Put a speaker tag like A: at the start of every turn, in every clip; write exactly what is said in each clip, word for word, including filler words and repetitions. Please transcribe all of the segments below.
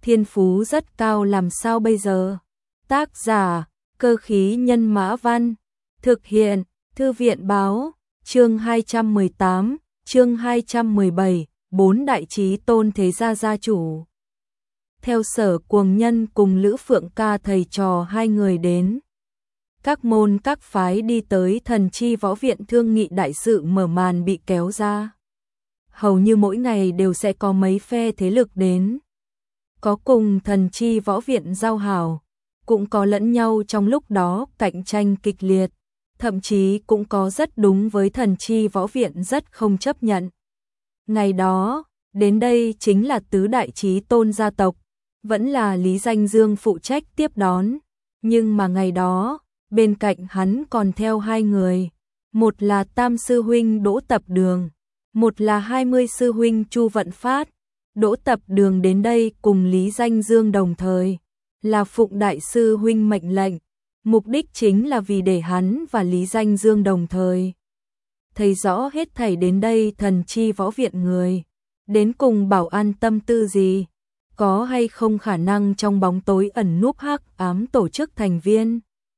A: thiên phú rất cao làm sao bây giờ? Tác giả, Cơ khí nhân mã văn, thực hiện, Thư viện báo, chương hai trăm mười tám, chương hai trăm mười bảy, bốn đại chí tôn thế gia gia chủ. Theo Sở Cuồng Nhân cùng Lữ Phượng Ca thầy trò hai người đến. Các môn các phái đi tới Thần Chi Võ Viện thương nghị đại sự mở màn bị kéo ra. Hầu như mỗi ngày đều sẽ có mấy phe thế lực đến. Có cùng Thần Chi Võ Viện giao hảo, cũng có lẫn nhau trong lúc đó cạnh tranh kịch liệt, thậm chí cũng có rất đúng với Thần Chi Võ Viện rất không chấp nhận. Ngày đó, đến đây chính là tứ đại chí tôn gia tộc, vẫn là Lý Danh Dương phụ trách tiếp đón, nhưng mà ngày đó, bên cạnh hắn còn theo hai người, một là Tam sư huynh Đỗ Tập Đường, một là hai mươi sư huynh Chu Vận Phát. Đỗ Tập Đường đến đây cùng Lý Danh Dương đồng thời, là phụng đại sư huynh mệnh lệnh, mục đích chính là vì để hắn và Lý Danh Dương đồng thời. Thấy rõ hết thảy đến đây Thần Chi Võ Viện người, đến cùng bảo an tâm tư gì, có hay không khả năng trong bóng tối ẩn núp hắc ám tổ chức thành viên.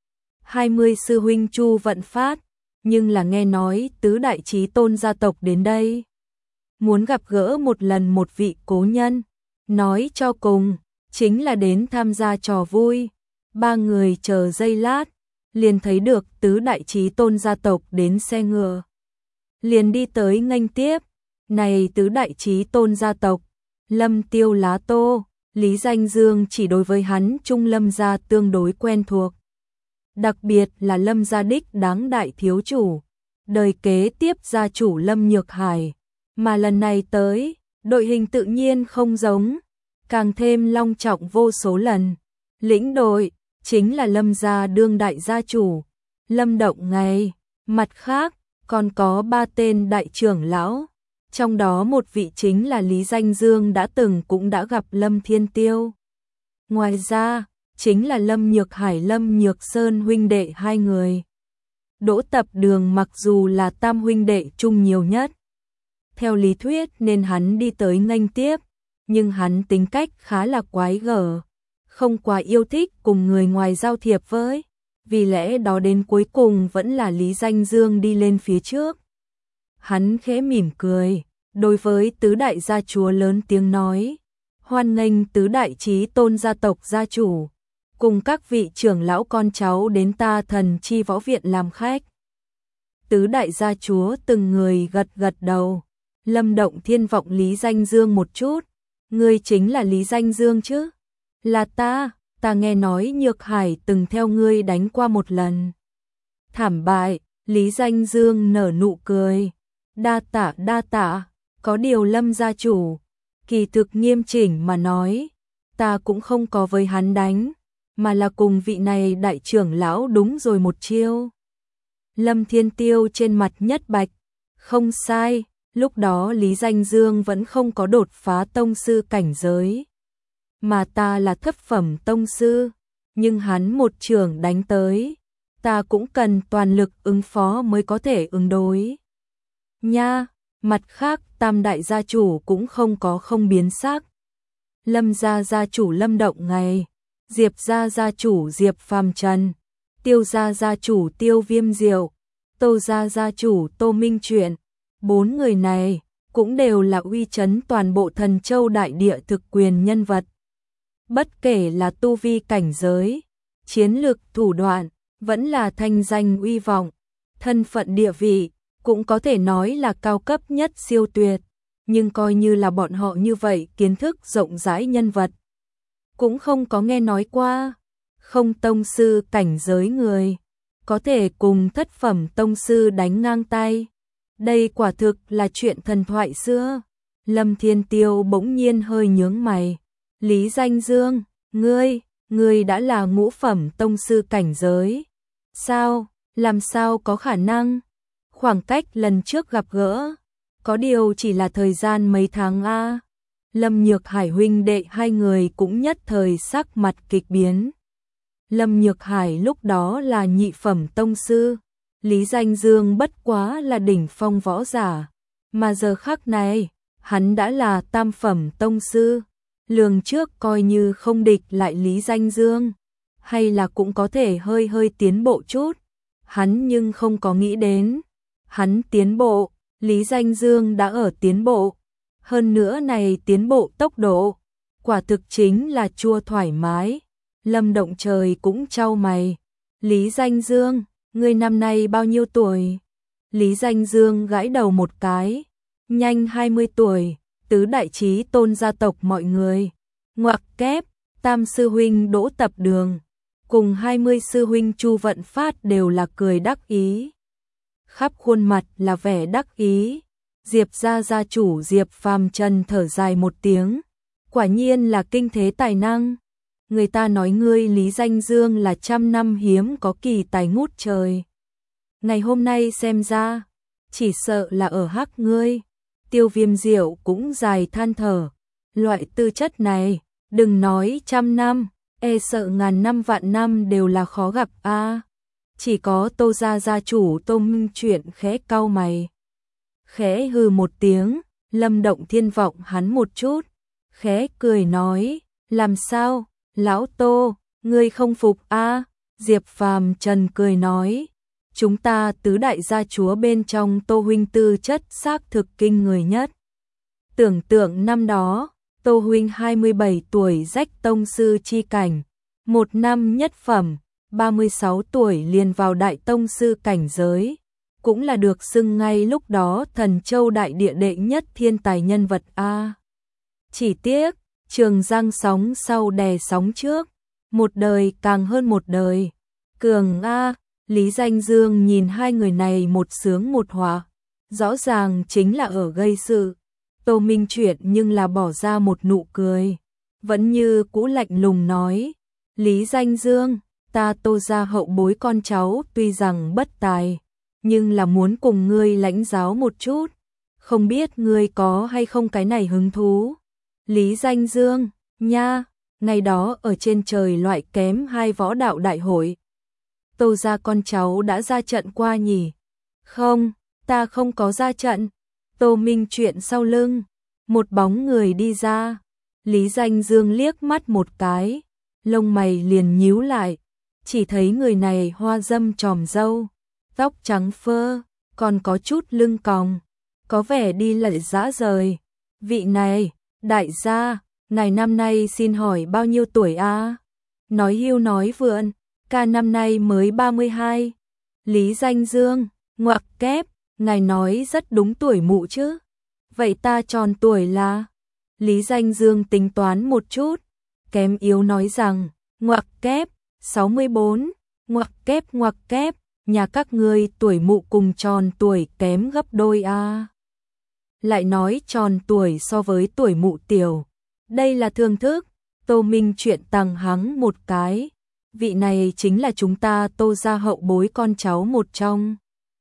A: hai mươi sư huynh Chu Vận Phát, nhưng là nghe nói tứ đại chí tôn gia tộc đến đây. Muốn gặp gỡ một lần một vị cố nhân, nói cho cùng, chính là đến tham gia trò vui. Ba người chờ giây lát, liền thấy được tứ đại chí tôn gia tộc đến xe ngựa. Liền đi tới nghênh tiếp, này tứ đại chí tôn gia tộc, Lâm Tiêu Lá Tô, Lý Danh Dương chỉ đối với hắn Trung Lâm gia tương đối quen thuộc. Đặc biệt là Lâm gia đích đáng đại thiếu chủ, đời kế tiếp gia chủ Lâm Nhược Hải. Mà lần này tới, đội hình tự nhiên không giống, càng thêm long trọng vô số lần. Lĩnh đội, chính là Lâm gia đương đại gia chủ, Lâm Động Ngày. Mặt khác, còn có ba tên đại trưởng lão, trong đó một vị chính là Lý Danh Dương đã từng cũng đã gặp Lâm Thiên Tiêu. Ngoài ra, chính là Lâm Nhược Hải Lâm Nhược Sơn huynh đệ hai người. Đỗ Tập Đường mặc dù là tam huynh đệ chung nhiều nhất, theo lý thuyết nên hắn đi tới nghênh tiếp, nhưng hắn tính cách khá là quái gở, không quá yêu thích cùng người ngoài giao thiệp với, vì lẽ đó đến cuối cùng vẫn là Lý Danh Dương đi lên phía trước. Hắn khẽ mỉm cười, đối với tứ đại gia chúa lớn tiếng nói, hoan nghênh tứ đại chí tôn gia tộc gia chủ, cùng các vị trưởng lão con cháu đến ta Thần Chi Võ Viện làm khách. Tứ đại gia chúa từng người gật gật đầu. Lâm Động Thiên vọng Lý Danh Dương một chút, ngươi chính là Lý Danh Dương chứ? Là ta, ta nghe nói Nhược Hải từng theo ngươi đánh qua một lần. Thảm bại, Lý Danh Dương nở nụ cười, đa tạ đa tạ, có điều Lâm gia chủ, kỳ thực nghiêm chỉnh mà nói, ta cũng không có với hắn đánh, mà là cùng vị này đại trưởng lão đúng rồi một chiêu. Lâm Thiên Tiêu trên mặt nhất bạch, không sai. Lúc đó Lý Danh Dương vẫn không có đột phá tông sư cảnh giới, mà ta là thất phẩm tông sư, nhưng hắn một trường đánh tới, ta cũng cần toàn lực ứng phó mới có thể ứng đối. Nha, mặt khác tam đại gia chủ cũng không có không biến sắc. Lâm gia gia chủ Lâm Động Ngày, Diệp gia gia chủ Diệp Phàm Trần, Tiêu gia gia chủ Tiêu Viêm Diệu, Tô gia gia chủ Tô Minh Truyện. Bốn người này cũng đều là uy chấn toàn bộ Thần Châu đại địa thực quyền nhân vật. Bất kể là tu vi cảnh giới, chiến lược thủ đoạn, vẫn là thanh danh uy vọng, thân phận địa vị, cũng có thể nói là cao cấp nhất siêu tuyệt. Nhưng coi như là bọn họ như vậy kiến thức rộng rãi nhân vật, cũng không có nghe nói qua. Không tông sư cảnh giới người, có thể cùng thất phẩm tông sư đánh ngang tay. Đây quả thực là chuyện thần thoại xưa. Lâm Thiên Tiêu bỗng nhiên hơi nhướng mày. Lý Danh Dương, ngươi, ngươi đã là ngũ phẩm tông sư cảnh giới. Sao, làm sao có khả năng? Khoảng cách lần trước gặp gỡ, có điều chỉ là thời gian mấy tháng a. Lâm Nhược Hải huynh đệ hai người cũng nhất thời sắc mặt kịch biến. Lâm Nhược Hải lúc đó là nhị phẩm tông sư, Lý Danh Dương bất quá là đỉnh phong võ giả, mà giờ khắc này, hắn đã là tam phẩm tông sư. lường trước coi như không địch lại Lý Danh Dương, hay là cũng có thể hơi hơi tiến bộ chút. Hắn nhưng không có nghĩ đến, hắn tiến bộ, Lý Danh Dương đã ở tiến bộ. Hơn nữa này tiến bộ tốc độ, quả thực chính là chua thoải mái. Lâm Động Trời cũng chau mày. Lý Danh Dương, ngươi năm nay bao nhiêu tuổi? Lý Danh Dương gãi đầu một cái. Nhanh hai mươi tuổi, tứ đại chí tôn gia tộc mọi người. Ngoặc kép, tam sư huynh Đỗ Tập Đường, cùng hai mươi sư huynh Chu Vận Phát đều là cười đắc ý. Khắp khuôn mặt là vẻ đắc ý. Diệp gia gia chủ Diệp Phàm Trần thở dài một tiếng. Quả nhiên là kinh thế tài năng. Người ta nói ngươi Lý Danh Dương là trăm năm hiếm có kỳ tài ngút trời. Ngày hôm nay xem ra, chỉ sợ là ở hắc ngươi. Tiêu Viêm Diệu cũng dài than thở. Loại tư chất này, đừng nói trăm năm, e sợ ngàn năm vạn năm đều là khó gặp a. Chỉ có Tô gia gia chủ Tô Minh Chuyện khẽ cau mày. Khẽ hừ một tiếng, Lâm Động Thiên vọng hắn một chút, khẽ cười nói, làm sao, lão Tô, ngươi không phục a? Diệp Phàm Trần cười nói, chúng ta tứ đại gia chúa bên trong Tô huynh tư chất xác thực kinh người nhất. Tưởng tượng năm đó, Tô huynh hai mươi bảy tuổi rách tông sư chi cảnh, một năm nhất phẩm, ba mươi sáu tuổi liền vào đại tông sư cảnh giới, cũng là được xưng ngay lúc đó Thần Châu đại địa đệ nhất thiên tài nhân vật a. Chỉ tiếc, trường giang sóng sau đè sóng trước, một đời càng hơn một đời. Cường a, Lý Danh Dương nhìn hai người này một sướng một họa, rõ ràng chính là ở gây sự. Tô Minh Chuyện nhưng là bỏ ra một nụ cười, vẫn như cũ lạnh lùng nói, Lý Danh Dương, ta Tô gia hậu bối con cháu tuy rằng bất tài, nhưng là muốn cùng ngươi lãnh giáo một chút, không biết ngươi có hay không cái này hứng thú. Lý Danh Dương, nha, ngày đó ở trên trời loại kém hai võ đạo đại hội. Tô gia con cháu đã ra trận qua nhỉ? Không, ta không có ra trận. Tô Minh Chuyện sau lưng, một bóng người đi ra. Lý Danh Dương liếc mắt một cái, lông mày liền nhíu lại, chỉ thấy người này hoa dâm tròm râu, tóc trắng phơ, còn có chút lưng còng, có vẻ đi lại dã rời. Vị này, đại gia, ngài năm nay xin hỏi bao nhiêu tuổi a? Nói hưu nói vượn, ca năm nay mới ba mươi hai. Lý Danh Dương, ngoặc kép, ngài nói rất đúng tuổi mụ chứ. Vậy ta tròn tuổi là? Lý Danh Dương tính toán một chút, kém yếu nói rằng, ngoặc kép, sáu mươi bốn, ngoặc kép ngoặc kép, nhà các ngươi tuổi mụ cùng tròn tuổi kém gấp đôi a. Lại nói tròn tuổi so với tuổi mụ tiểu, đây là thương thức. Tô Minh Chuyện tằng hắng một cái, vị này chính là chúng ta Tô gia hậu bối con cháu một trong.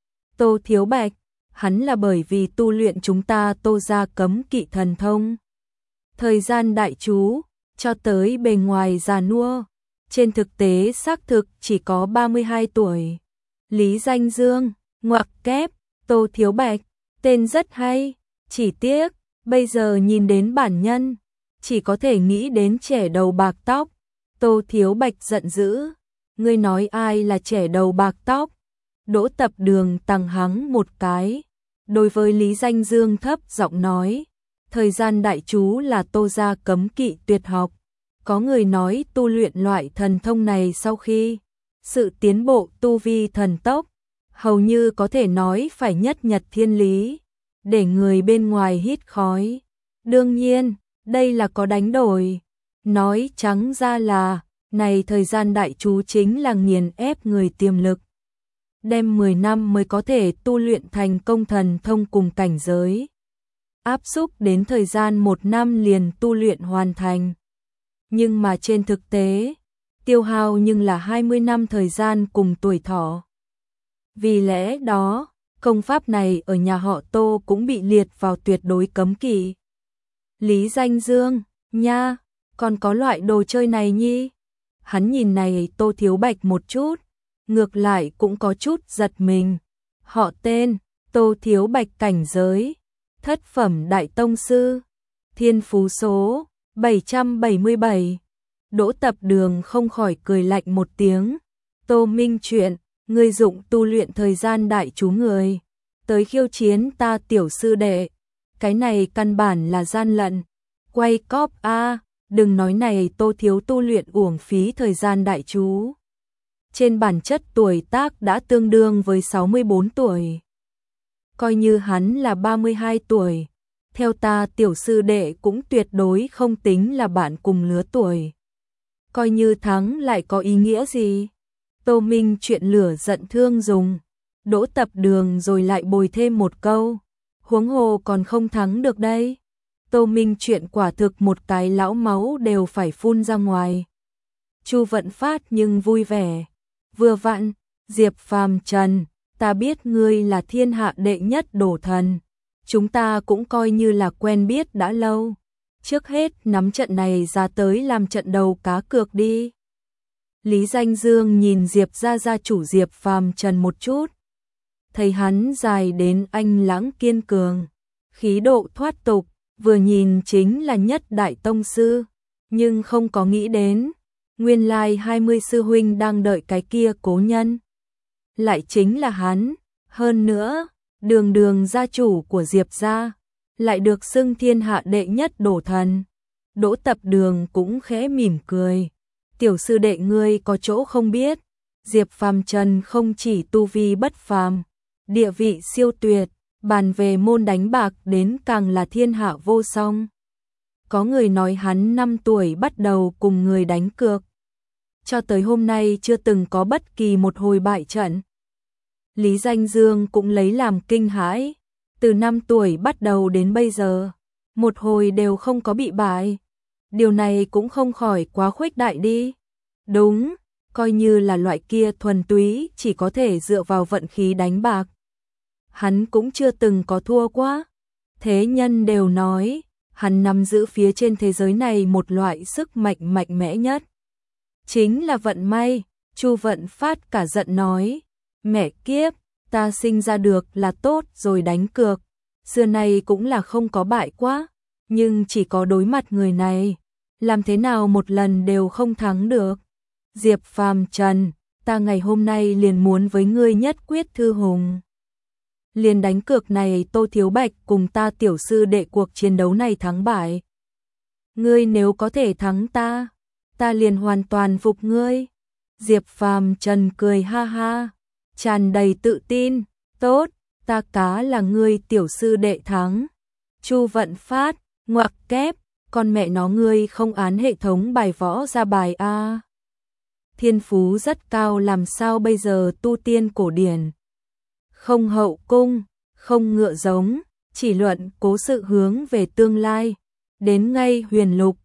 A: Tô Thiếu Bạch, hắn là bởi vì tu luyện chúng ta Tô gia cấm kỵ thần thông. Thời gian đại chú, cho tới bề ngoài già nua, trên thực tế xác thực chỉ có ba mươi hai tuổi. Lý Danh Dương, ngoặc kép, Tô Thiếu Bạch, tên rất hay, chỉ tiếc, bây giờ nhìn đến bản nhân, chỉ có thể nghĩ đến trẻ đầu bạc tóc. Tô Thiếu Bạch giận dữ, ngươi nói ai là trẻ đầu bạc tóc? Đỗ Tập Đường tằng hắng một cái, đối với Lý Danh Dương thấp giọng nói, thời gian đại chú là Tô gia cấm kỵ tuyệt học. Có người nói tu luyện loại thần thông này sau khi sự tiến bộ tu vi thần tốc, hầu như có thể nói phải nhất nhật thiên lý, để người bên ngoài hít khói. Đương nhiên, đây là có đánh đổi. Nói trắng ra là, này thời gian đại chú chính là nghiền ép người tiềm lực. Đem mười năm mới có thể tu luyện thành công thần thông cùng cảnh giới. Áp xúc đến thời gian một năm liền tu luyện hoàn thành. Nhưng mà trên thực tế, tiêu hao nhưng là hai mươi năm thời gian cùng tuổi thọ. Vì lẽ đó, công pháp này ở nhà họ Tô cũng bị liệt vào tuyệt đối cấm kỵ. Lý Danh Dương, nha, còn có loại đồ chơi này nhi. Hắn nhìn này Tô Thiếu Bạch một chút, ngược lại cũng có chút giật mình. Họ tên, Tô Thiếu Bạch cảnh giới, thất phẩm đại tông sư, thiên phú số, bảy trăm bảy mươi bảy. Đỗ Tập Đường không khỏi cười lạnh một tiếng. Tô Minh Chuyện, ngươi dụng tu luyện thời gian đại chú người tới khiêu chiến ta tiểu sư đệ, cái này căn bản là gian lận. Quay cóp a, đừng nói này Tô thiếu tu luyện uổng phí thời gian đại chú. Trên bản chất tuổi tác đã tương đương với sáu mươi bốn tuổi. Coi như hắn là ba mươi hai tuổi, theo ta tiểu sư đệ cũng tuyệt đối không tính là bạn cùng lứa tuổi. Coi như thắng lại có ý nghĩa gì? Tô Minh Chuyện lửa giận thương dùng. Đỗ Tập Đường rồi lại bồi thêm một câu. Huống hồ còn không thắng được đây. Tô Minh Chuyện quả thực một cái lão máu đều phải phun ra ngoài. Chu Vận Phát nhưng vui vẻ. Vừa vặn, Diệp Phàm Trần, ta biết ngươi là thiên hạ đệ nhất đổ thần. Chúng ta cũng coi như là quen biết đã lâu. Trước hết nắm trận này ra tới làm trận đầu cá cược đi. Lý Danh Dương nhìn Diệp gia gia chủ Diệp Phàm Trần một chút. Thấy hắn dài đến anh lãng kiên cường, khí độ thoát tục, vừa nhìn chính là nhất đại tông sư, nhưng không có nghĩ đến, nguyên lai hai mươi sư huynh đang đợi cái kia cố nhân. Lại chính là hắn, hơn nữa, đường đường gia chủ của Diệp gia, lại được xưng thiên hạ đệ nhất đổ thần. Đỗ Tập Đường cũng khẽ mỉm cười. Tiểu sư đệ ngươi có chỗ không biết, Diệp Phàm Trần không chỉ tu vi bất phàm, địa vị siêu tuyệt, bàn về môn đánh bạc đến càng là thiên hạ vô song. Có người nói hắn năm tuổi bắt đầu cùng người đánh cược, cho tới hôm nay chưa từng có bất kỳ một hồi bại trận. Lý Danh Dương cũng lấy làm kinh hãi, từ năm tuổi bắt đầu đến bây giờ, một hồi đều không có bị bại. Điều này cũng không khỏi quá khuếch đại đi. Đúng, coi như là loại kia thuần túy chỉ có thể dựa vào vận khí đánh bạc. Hắn cũng chưa từng có thua quá. Thế nhân đều nói, hắn nắm giữ phía trên thế giới này một loại sức mạnh mạnh mẽ nhất. Chính là vận may. Chu Vận Phát cả giận nói, mẹ kiếp, ta sinh ra được là tốt rồi đánh cược. Xưa nay cũng là không có bại quá, nhưng chỉ có đối mặt người này, làm thế nào một lần đều không thắng được. Diệp Phàm Trần, ta ngày hôm nay liền muốn với ngươi nhất quyết thư hùng. Liền đánh cược này Tô Thiếu Bạch cùng ta tiểu sư đệ cuộc chiến đấu này thắng bại. Ngươi nếu có thể thắng ta, ta liền hoàn toàn phục ngươi. Diệp Phàm Trần cười ha ha, tràn đầy tự tin, tốt, ta cá là ngươi tiểu sư đệ thắng. Chu Vận Phát, ngoặc kép, con mẹ nó ngươi không án hệ thống bài võ ra bài a. Thiên phú rất cao làm sao bây giờ tu tiên cổ điển. Không hậu cung, không ngựa giống, chỉ luận cố sự hướng về tương lai. Đến ngay huyền lục,